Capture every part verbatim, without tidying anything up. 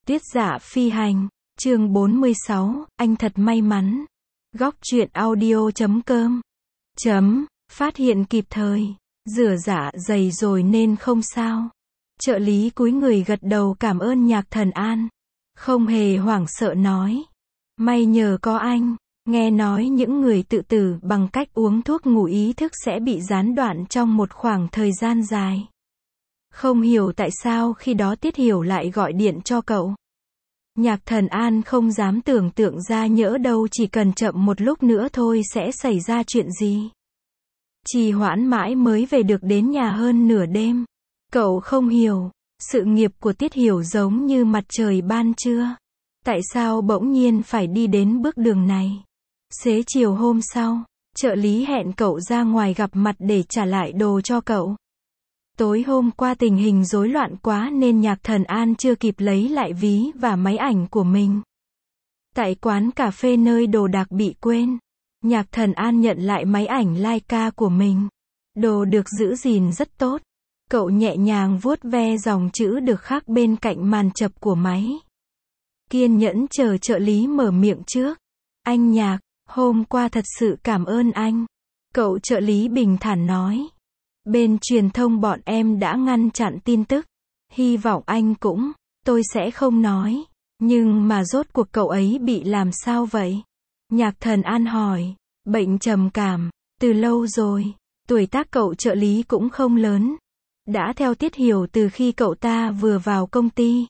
Tiết Dạ Phi Hành, chương bốn mươi sáu, anh thật may mắn. Góc truyện audio chấm com. Chấm, phát hiện kịp thời. Rửa dạ dày rồi nên không sao. Trợ lý cúi người gật đầu cảm ơn Nhạc Thần An. Không hề hoảng sợ nói. May nhờ có anh. Nghe nói những người tự tử bằng cách uống thuốc ngủ ý thức sẽ bị gián đoạn trong một khoảng thời gian dài. Không hiểu tại sao khi đó Tiết Hiểu lại gọi điện cho cậu. Nhạc Thần An không dám tưởng tượng ra nhỡ đâu chỉ cần chậm một lúc nữa thôi sẽ xảy ra chuyện gì. Trì hoãn mãi mới về được đến nhà hơn nửa đêm. Cậu không hiểu, sự nghiệp của Tiết Hiểu giống như mặt trời ban trưa. Tại sao bỗng nhiên phải đi đến bước đường này? Xế chiều hôm sau, trợ lý hẹn cậu ra ngoài gặp mặt để trả lại đồ cho cậu. Tối hôm qua tình hình rối loạn quá nên Nhạc Thần An chưa kịp lấy lại ví và máy ảnh của mình. Tại quán cà phê nơi đồ đạc bị quên, Nhạc Thần An nhận lại máy ảnh Leica của mình. Đồ được giữ gìn rất tốt. Cậu nhẹ nhàng vuốt ve dòng chữ được khắc bên cạnh màn chập của máy. Kiên nhẫn chờ trợ lý mở miệng trước. Anh Nhạc, hôm qua thật sự cảm ơn anh. Cậu trợ lý bình thản nói. Bên truyền thông bọn em đã ngăn chặn tin tức. Hy vọng anh cũng, tôi sẽ không nói. Nhưng mà rốt cuộc cậu ấy bị làm sao vậy? Nhạc Thần An hỏi. Bệnh trầm cảm, từ lâu rồi. Tuổi tác cậu trợ lý cũng không lớn. Đã theo Tiết Hiểu từ khi cậu ta vừa vào công ty.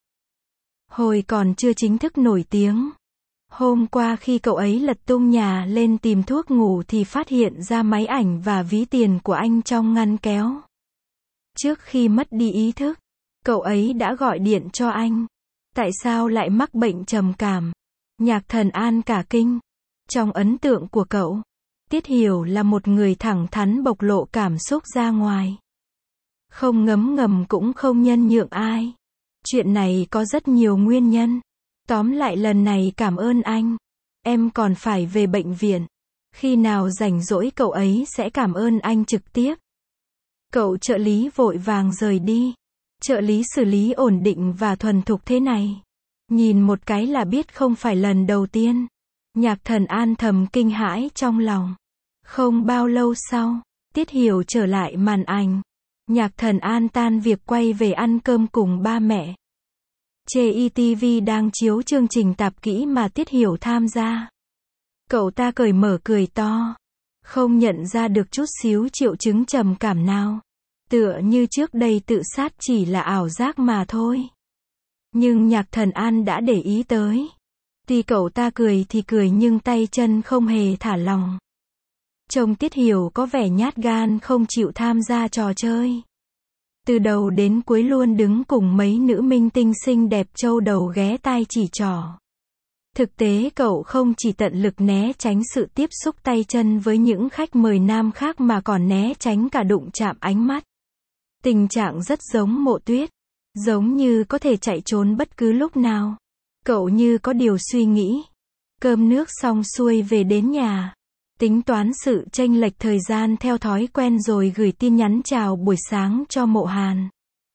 Hồi còn chưa chính thức nổi tiếng. Hôm qua khi cậu ấy lật tung nhà lên tìm thuốc ngủ thì phát hiện ra máy ảnh và ví tiền của anh trong ngăn kéo. Trước khi mất đi ý thức, cậu ấy đã gọi điện cho anh. Tại sao lại mắc bệnh trầm cảm? Nhạc Thần An cả kinh. Trong ấn tượng của cậu, Tiết Hiểu là một người thẳng thắn bộc lộ cảm xúc ra ngoài. Không ngấm ngầm cũng không nhân nhượng ai. Chuyện này có rất nhiều nguyên nhân. Tóm lại lần này cảm ơn anh. Em còn phải về bệnh viện. Khi nào rảnh rỗi cậu ấy sẽ cảm ơn anh trực tiếp. Cậu trợ lý vội vàng rời đi. Trợ lý xử lý ổn định và thuần thục thế này. Nhìn một cái là biết không phải lần đầu tiên. Nhạc Thần An thầm kinh hãi trong lòng. Không bao lâu sau, Tiết Hiểu trở lại màn ảnh. Nhạc Thần An tan việc quay về ăn cơm cùng ba mẹ. Chê i ti vi đang chiếu chương trình tạp kỹ mà Tiết Hiểu tham gia. Cậu ta cởi mở cười to. Không nhận ra được chút xíu triệu chứng trầm cảm nào. Tựa như trước đây tự sát chỉ là ảo giác mà thôi. Nhưng Nhạc Thần An đã để ý tới. Tuy cậu ta cười thì cười nhưng tay chân không hề thả lỏng. Trông Tiết Hiểu có vẻ nhát gan không chịu tham gia trò chơi. Từ đầu đến cuối luôn đứng cùng mấy nữ minh tinh xinh đẹp châu đầu ghé tai chỉ trỏ. Thực tế cậu không chỉ tận lực né tránh sự tiếp xúc tay chân với những khách mời nam khác mà còn né tránh cả đụng chạm ánh mắt. Tình trạng rất giống Mộ Tuyết. Giống như có thể chạy trốn bất cứ lúc nào. Cậu như có điều suy nghĩ. Cơm nước xong xuôi về đến nhà. Tính toán sự chênh lệch thời gian theo thói quen rồi gửi tin nhắn chào buổi sáng cho Mộ Hàn.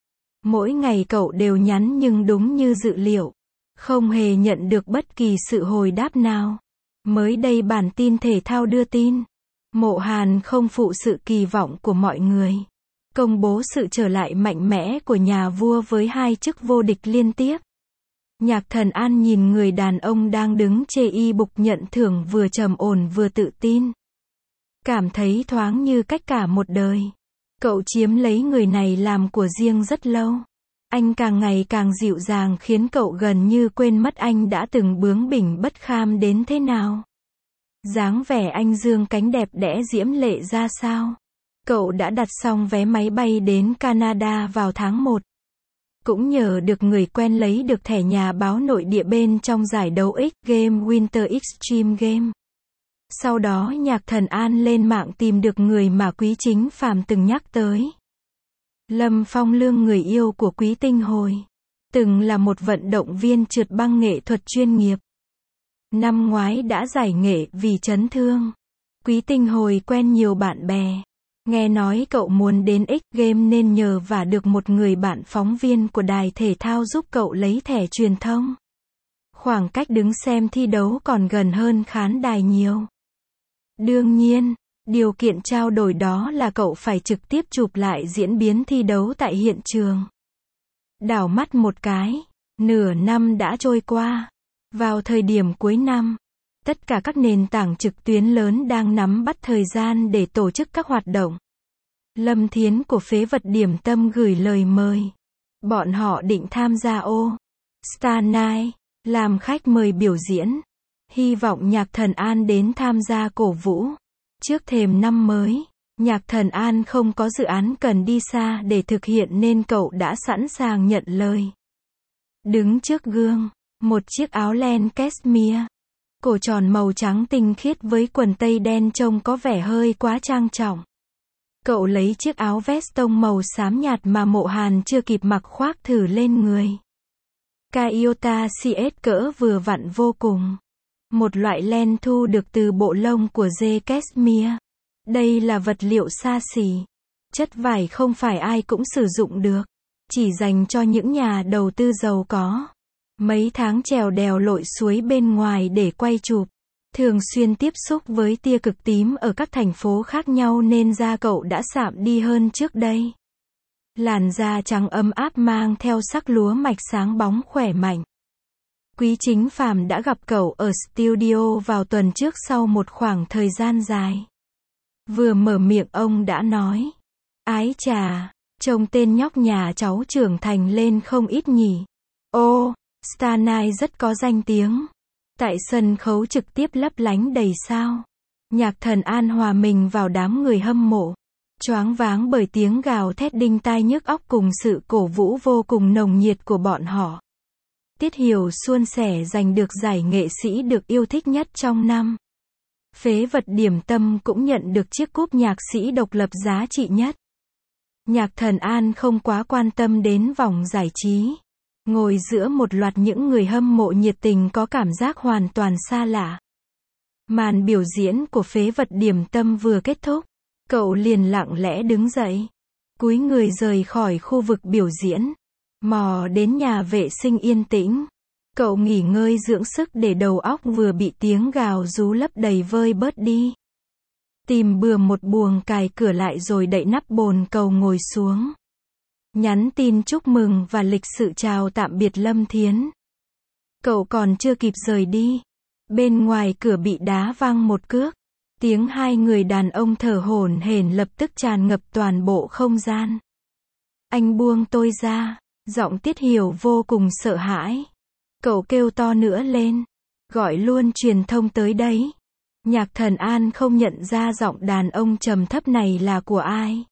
Mỗi ngày cậu đều nhắn nhưng đúng như dự liệu. Không hề nhận được bất kỳ sự hồi đáp nào. Mới đây bản tin thể thao đưa tin. Mộ Hàn không phụ sự kỳ vọng của mọi người. Công bố sự trở lại mạnh mẽ của nhà vua với hai chức vô địch liên tiếp. Nhạc Thần An nhìn người đàn ông đang đứng chê y bục nhận thưởng vừa trầm ổn vừa tự tin. Cảm thấy thoáng như cách cả một đời. Cậu chiếm lấy người này làm của riêng rất lâu. Anh càng ngày càng dịu dàng khiến cậu gần như quên mất anh đã từng bướng bỉnh bất kham đến thế nào. Dáng vẻ anh dương cánh đẹp đẽ diễm lệ ra sao. Cậu đã đặt xong vé máy bay đến Canada vào tháng một. Cũng nhờ được người quen lấy được thẻ nhà báo nội địa bên trong giải đấu X Game Winter Extreme Game. Sau đó Nhạc Thần An lên mạng tìm được người mà Quý Chính Phàm từng nhắc tới. Lâm Phong Lương, người yêu của Quý Tinh Hồi. Từng là một vận động viên trượt băng nghệ thuật chuyên nghiệp. Năm ngoái đã giải nghệ vì chấn thương. Quý Tinh Hồi quen nhiều bạn bè. Nghe nói cậu muốn đến X Game nên nhờ vả được một người bạn phóng viên của đài thể thao giúp cậu lấy thẻ truyền thông. Khoảng cách đứng xem thi đấu còn gần hơn khán đài nhiều. Đương nhiên, điều kiện trao đổi đó là cậu phải trực tiếp chụp lại diễn biến thi đấu tại hiện trường. Đảo mắt một cái, nửa năm đã trôi qua. Vào thời điểm cuối năm, tất cả các nền tảng trực tuyến lớn đang nắm bắt thời gian để tổ chức các hoạt động. Lâm Thiến của Phế Vật Điểm Tâm gửi lời mời. Bọn họ định tham gia All Star Night, làm khách mời biểu diễn. Hy vọng Nhạc Thần An đến tham gia cổ vũ. Trước thềm năm mới, Nhạc Thần An không có dự án cần đi xa để thực hiện nên cậu đã sẵn sàng nhận lời. Đứng trước gương, một chiếc áo len cashmere, cổ tròn màu trắng tinh khiết với quần tây đen trông có vẻ hơi quá trang trọng. Cậu lấy chiếc áo vest tông màu xám nhạt mà Mộ Hàn chưa kịp mặc khoác thử lên người. Kaiota xê ét cỡ vừa vặn vô cùng. Một loại len thu được từ bộ lông của dê cashmere. Đây là vật liệu xa xỉ. Chất vải không phải ai cũng sử dụng được. Chỉ dành cho những nhà đầu tư giàu có. Mấy tháng trèo đèo lội suối bên ngoài để quay chụp. Thường xuyên tiếp xúc với tia cực tím ở các thành phố khác nhau nên da cậu đã sạm đi hơn trước đây. Làn da trắng ấm áp mang theo sắc lúa mạch sáng bóng khỏe mạnh. Quý Chính Phàm đã gặp cậu ở studio vào tuần trước sau một khoảng thời gian dài. Vừa mở miệng ông đã nói. Ái chà, trông tên nhóc nhà cháu trưởng thành lên không ít nhỉ. Ô, Star Night rất có danh tiếng. Tại sân khấu trực tiếp lấp lánh đầy sao. Nhạc Thần An hòa mình vào đám người hâm mộ. Choáng váng bởi tiếng gào thét đinh tai nhức óc cùng sự cổ vũ vô cùng nồng nhiệt của bọn họ. Tiết Hiểu suôn sẻ giành được giải nghệ sĩ được yêu thích nhất trong năm. Phế Vật Điểm Tâm cũng nhận được chiếc cúp nhạc sĩ độc lập giá trị nhất. Nhạc Thần An không quá quan tâm đến vòng giải trí. Ngồi giữa một loạt những người hâm mộ nhiệt tình có cảm giác hoàn toàn xa lạ. Màn biểu diễn của Phế Vật Điểm Tâm vừa kết thúc. Cậu liền lặng lẽ đứng dậy. Cúi người rời khỏi khu vực biểu diễn. Mò đến nhà vệ sinh yên tĩnh. Cậu nghỉ ngơi dưỡng sức để đầu óc vừa bị tiếng gào rú lấp đầy vơi bớt đi. Tìm bừa một buồng cài cửa lại rồi đậy nắp bồn cầu ngồi xuống. Nhắn tin chúc mừng và lịch sự chào tạm biệt Lâm Thiến. Cậu còn chưa kịp rời đi. Bên ngoài cửa bị đá văng một cước. Tiếng hai người đàn ông thở hổn hển lập tức tràn ngập toàn bộ không gian. Anh buông tôi ra. Giọng Tiết Hiểu vô cùng sợ hãi. Cậu kêu to nữa lên. Gọi luôn truyền thông tới đấy. Nhạc Thần An không nhận ra giọng đàn ông trầm thấp này là của ai.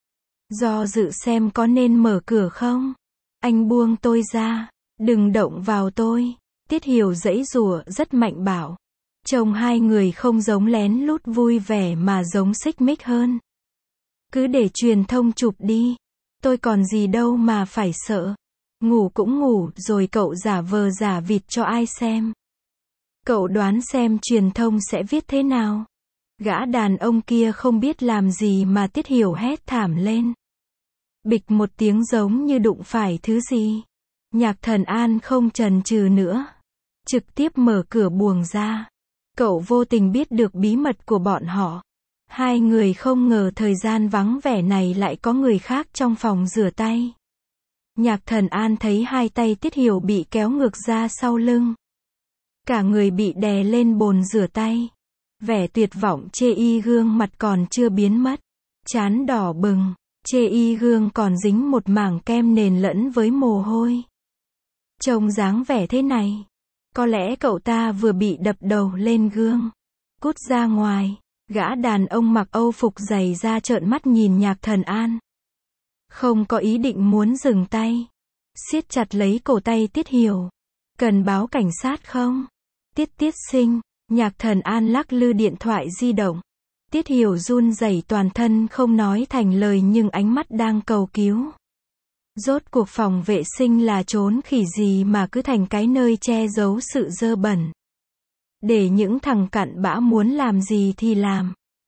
Do dự xem có nên mở cửa không. Anh buông tôi ra. Đừng động vào tôi. Tiết Hiểu giãy giụa rất mạnh bảo. Trông hai người không giống lén lút vui vẻ mà giống xích mích hơn. Cứ để truyền thông chụp đi. Tôi còn gì đâu mà phải sợ. Ngủ cũng ngủ rồi cậu giả vờ giả vịt cho ai xem. Cậu đoán xem truyền thông sẽ viết thế nào. Gã đàn ông kia không biết làm gì mà Tiết Hiểu hét thảm lên. Bịch một tiếng giống như đụng phải thứ gì. Nhạc Thần An không chần chừ nữa. Trực tiếp mở cửa buồng ra. Cậu vô tình biết được bí mật của bọn họ. Hai người không ngờ thời gian vắng vẻ này lại có người khác trong phòng rửa tay. Nhạc Thần An thấy hai tay Tiết Hiểu bị kéo ngược ra sau lưng. Cả người bị đè lên bồn rửa tay. Vẻ tuyệt vọng chê y gương mặt còn chưa biến mất. Trán đỏ bừng, chê y gương còn dính một mảng kem nền lẫn với mồ hôi. Trông dáng vẻ thế này. Có lẽ cậu ta vừa bị đập đầu lên gương. Cút ra ngoài. Gã đàn ông mặc âu phục dày da trợn mắt nhìn Nhạc Thần An. Không có ý định muốn dừng tay. Siết chặt lấy cổ tay Tiết Hiểu. Cần báo cảnh sát không? Tiết Tiết Sinh. Nhạc Thần An lắc lư điện thoại di động. Tiết Hiểu run rẩy toàn thân không nói thành lời nhưng ánh mắt đang cầu cứu. Rốt cuộc phòng vệ sinh là trốn khỉ gì mà cứ thành cái nơi che giấu sự dơ bẩn. Để những thằng cặn bã muốn làm gì thì làm.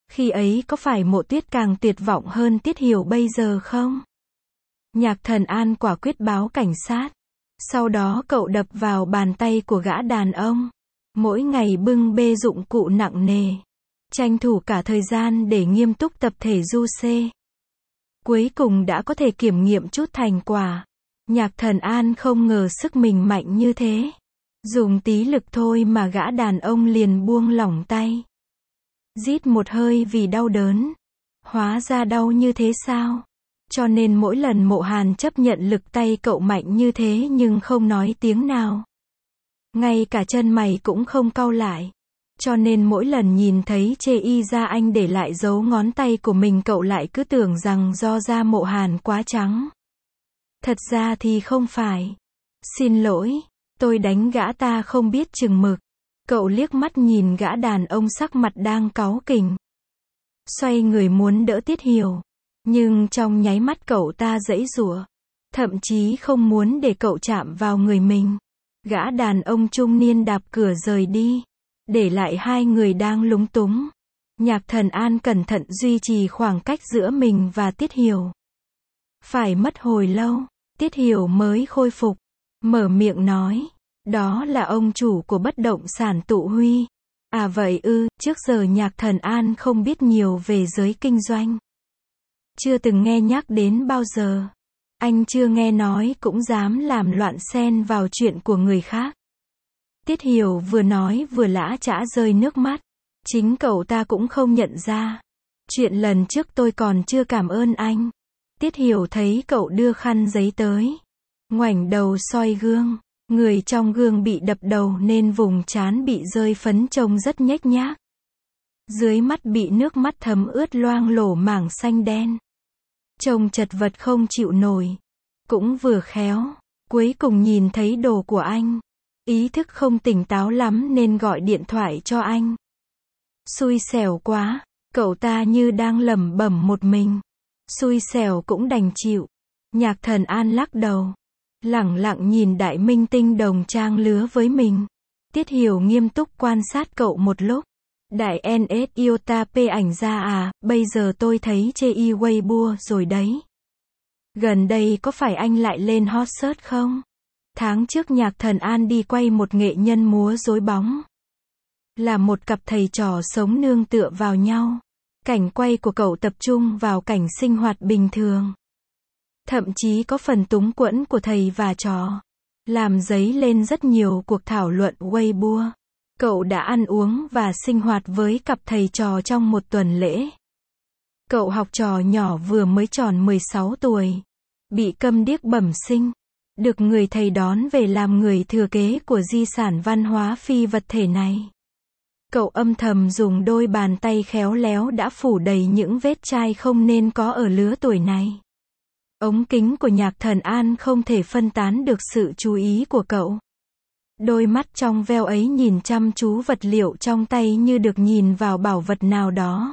Khi ấy có phải Mộ Tuyết càng tuyệt vọng hơn Tiết Hiểu bây giờ không? Nhạc Thần An quả quyết báo cảnh sát. Sau đó cậu đập vào bàn tay của gã đàn ông. Mỗi ngày bưng bê dụng cụ nặng nề. Tranh thủ cả thời gian để nghiêm túc tập thể du xê. Cuối cùng đã có thể kiểm nghiệm chút thành quả. Nhạc Thần An không ngờ sức mình mạnh như thế. Dùng tí lực thôi mà gã đàn ông liền buông lỏng tay. Rít một hơi vì đau đớn. Hóa ra đau như thế sao? Cho nên mỗi lần Mộ Hàn chấp nhận lực tay cậu mạnh như thế nhưng không nói tiếng nào. Ngay cả chân mày cũng không cau lại. Cho nên mỗi lần nhìn thấy chê y da anh để lại dấu ngón tay của mình cậu lại cứ tưởng rằng do da Mộ Hàn quá trắng. Thật ra thì không phải. Xin lỗi, tôi đánh gã ta không biết chừng mực. Cậu liếc mắt nhìn gã đàn ông sắc mặt đang cáu kỉnh. Xoay người muốn đỡ Tiết Hiểu. Nhưng trong nháy mắt cậu ta giãy giụa. Thậm chí không muốn để cậu chạm vào người mình. Gã đàn ông trung niên đạp cửa rời đi. Để lại hai người đang lúng túng. Nhạc Thần An cẩn thận duy trì khoảng cách giữa mình và Tiết Hiểu. Phải mất hồi lâu, Tiết Hiểu mới khôi phục. Mở miệng nói. Đó là ông chủ của bất động sản Tụ Huy. À vậy ư, trước giờ Nhạc Thần An không biết nhiều về giới kinh doanh. Chưa từng nghe nhắc đến bao giờ. Anh chưa nghe nói cũng dám làm loạn xen vào chuyện của người khác. Tiết Hiểu vừa nói vừa lã chã rơi nước mắt. Chính cậu ta cũng không nhận ra. Chuyện lần trước tôi còn chưa cảm ơn anh. Tiết Hiểu thấy cậu đưa khăn giấy tới. Ngoảnh đầu soi gương. Người trong gương bị đập đầu nên vùng trán bị rơi phấn trông rất nhếch nhác. Dưới mắt bị nước mắt thấm ướt loang lổ mảng xanh đen. Trông chật vật không chịu nổi. Cũng vừa khéo. Cuối cùng nhìn thấy đồ của anh. Ý thức không tỉnh táo lắm nên gọi điện thoại cho anh. Xui xẻo quá. Cậu ta như đang lẩm bẩm một mình. Xui xẻo cũng đành chịu. Nhạc Thần An lắc đầu. Lẳng lặng nhìn đại minh tinh đồng trang lứa với mình. Tiết Hiểu nghiêm túc quan sát cậu một lúc. Đại en ét Iota P ảnh ra à, bây giờ tôi thấy chê y Weibo rồi đấy. Gần đây có phải anh lại lên hot search không? Tháng trước Nhạc Thần An đi quay một nghệ nhân múa rối bóng. Là một cặp thầy trò sống nương tựa vào nhau. Cảnh quay của cậu tập trung vào cảnh sinh hoạt bình thường. Thậm chí có phần túng quẫn của thầy và trò. Làm dấy lên rất nhiều cuộc thảo luận Weibo. Cậu đã ăn uống và sinh hoạt với cặp thầy trò trong một tuần lễ. Cậu học trò nhỏ vừa mới tròn mười sáu tuổi. Bị câm điếc bẩm sinh. Được người thầy đón về làm người thừa kế của di sản văn hóa phi vật thể này. Cậu âm thầm dùng đôi bàn tay khéo léo đã phủ đầy những vết chai không nên có ở lứa tuổi này. Ống kính của Nhạc Thần An không thể phân tán được sự chú ý của cậu. Đôi mắt trong veo ấy nhìn chăm chú vật liệu trong tay như được nhìn vào bảo vật nào đó.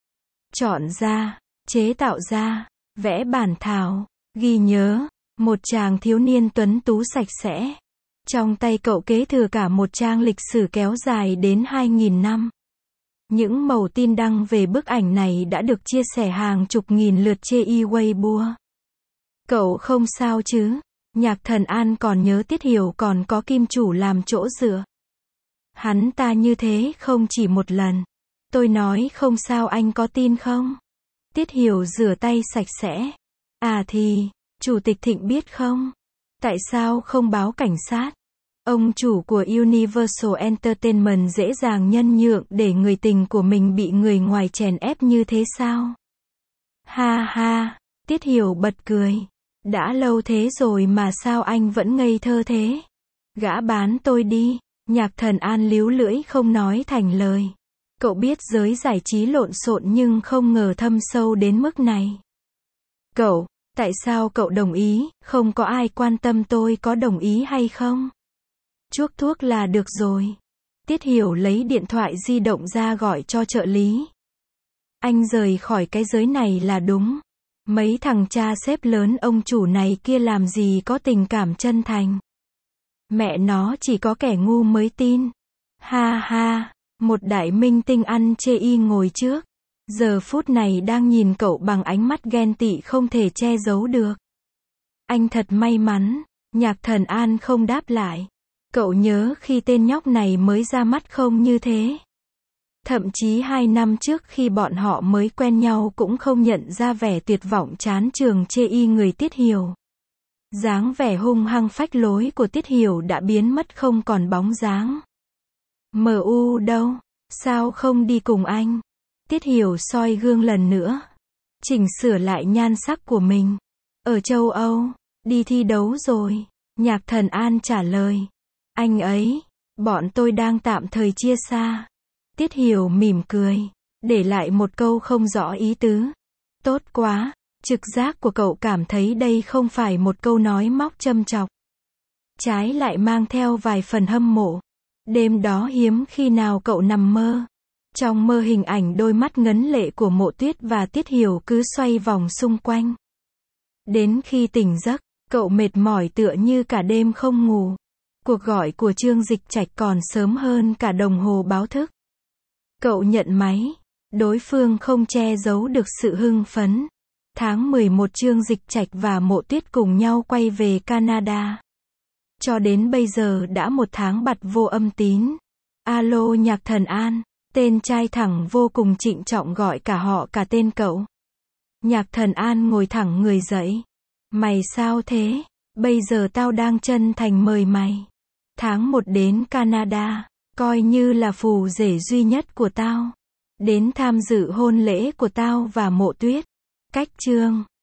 Chọn ra, chế tạo ra, vẽ bản thảo, ghi nhớ, một chàng thiếu niên tuấn tú sạch sẽ. Trong tay cậu kế thừa cả một trang lịch sử kéo dài đến hai nghìn năm. Những mẩu tin đăng về bức ảnh này đã được chia sẻ hàng chục nghìn lượt trên Weibo. Cậu không sao chứ? Nhạc Thần An còn nhớ Tiết Hiểu còn có kim chủ làm chỗ dựa. Hắn ta như thế không chỉ một lần. Tôi nói không sao anh có tin không? Tiết Hiểu rửa tay sạch sẽ. À thì, Chủ tịch Thịnh biết không? Tại sao không báo cảnh sát? Ông chủ của Universal Entertainment dễ dàng nhân nhượng để người tình của mình bị người ngoài chèn ép như thế sao? Ha ha, Tiết Hiểu bật cười. Đã lâu thế rồi mà sao anh vẫn ngây thơ thế? Gã bán tôi đi. Nhạc Thần An líu lưỡi không nói thành lời. Cậu biết giới giải trí lộn xộn nhưng không ngờ thâm sâu đến mức này. Cậu, tại sao cậu đồng ý? Không có ai quan tâm tôi có đồng ý hay không. Chuốc thuốc là được rồi. Tiết Hiểu lấy điện thoại di động ra gọi cho trợ lý. Anh rời khỏi cái giới này là đúng. Mấy thằng cha xếp lớn ông chủ này kia làm gì có tình cảm chân thành. Mẹ nó chỉ có kẻ ngu mới tin. Ha ha, một đại minh tinh ăn chê y ngồi trước. giờ phút này đang nhìn cậu bằng ánh mắt ghen tị không thể che giấu được. Anh thật may mắn, Nhạc Thần An không đáp lại. Cậu nhớ khi tên nhóc này mới ra mắt không như thế. Thậm chí hai năm trước khi bọn họ mới quen nhau cũng không nhận ra vẻ tuyệt vọng chán trường chê y người Tiết Hiểu. Dáng vẻ hung hăng phách lối của Tiết Hiểu đã biến mất không còn bóng dáng. em u đâu? Sao không đi cùng anh? Tiết Hiểu soi gương lần nữa. Chỉnh sửa lại nhan sắc của mình. Ở châu Âu, đi thi đấu rồi. Nhạc Thần An trả lời. Anh ấy, bọn tôi đang tạm thời chia xa. Tiết Hiểu mỉm cười, để lại một câu không rõ ý tứ. Tốt quá, trực giác của cậu cảm thấy đây không phải một câu nói móc châm chọc. Trái lại mang theo vài phần hâm mộ. Đêm đó hiếm khi nào cậu nằm mơ. Trong mơ hình ảnh đôi mắt ngấn lệ của Mộ Tuyết và Tiết Hiểu cứ xoay vòng xung quanh. Đến khi tỉnh giấc, cậu mệt mỏi tựa như cả đêm không ngủ. Cuộc gọi của Trương Dịch Trạch còn sớm hơn cả đồng hồ báo thức. Cậu nhận máy. Đối phương không che giấu được sự hưng phấn. Tháng mười một Trương Dịch Trạch và Mộ Tuyết cùng nhau quay về Canada. Cho đến bây giờ đã một tháng bặt vô âm tín. Alo Nhạc Thần An. Tên trai thẳng vô cùng trịnh trọng gọi cả họ cả tên cậu. Nhạc Thần An ngồi thẳng người dậy. Mày sao thế? Bây giờ tao đang chân thành mời mày. Tháng một đến Canada, coi như là phù rể duy nhất của tao. Đến tham dự hôn lễ của tao và Mộ Tuyết. Cách chương